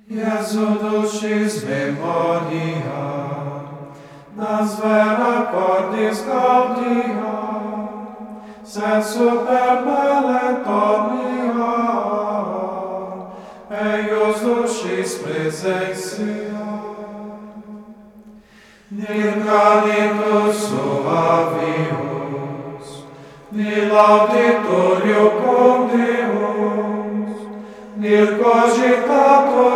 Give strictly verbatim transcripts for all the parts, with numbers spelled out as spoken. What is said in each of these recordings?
Jesu dulcis memoria, nas vera cordis gaudia, sed super mele omnia, eius dulcis presentia. Nil canitus suavius, nil auditoriu cum Deus, nil cogitator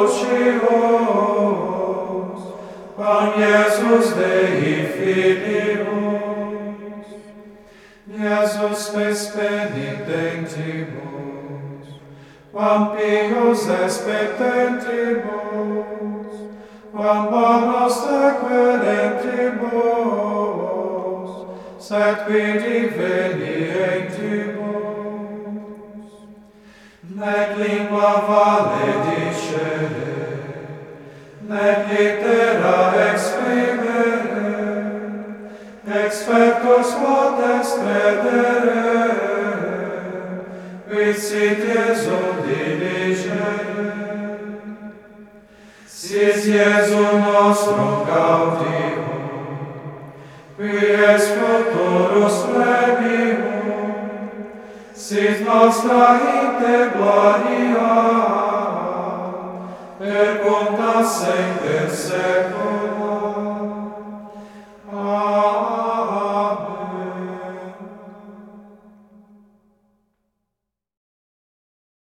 dulcius, quam Iesus Dei Filius. Iesus spes penitentibus, quam pius expectentibus, quam bonos querentibus, sed vidi venientibus. Nec lingua valedicere, nec littera exprimere, expertus potes credere, vicit Iesum diligere. Sis Iesum nostrum gaudium, qui es futurus premium, sit nostra inte gloria, per contas semper seculum.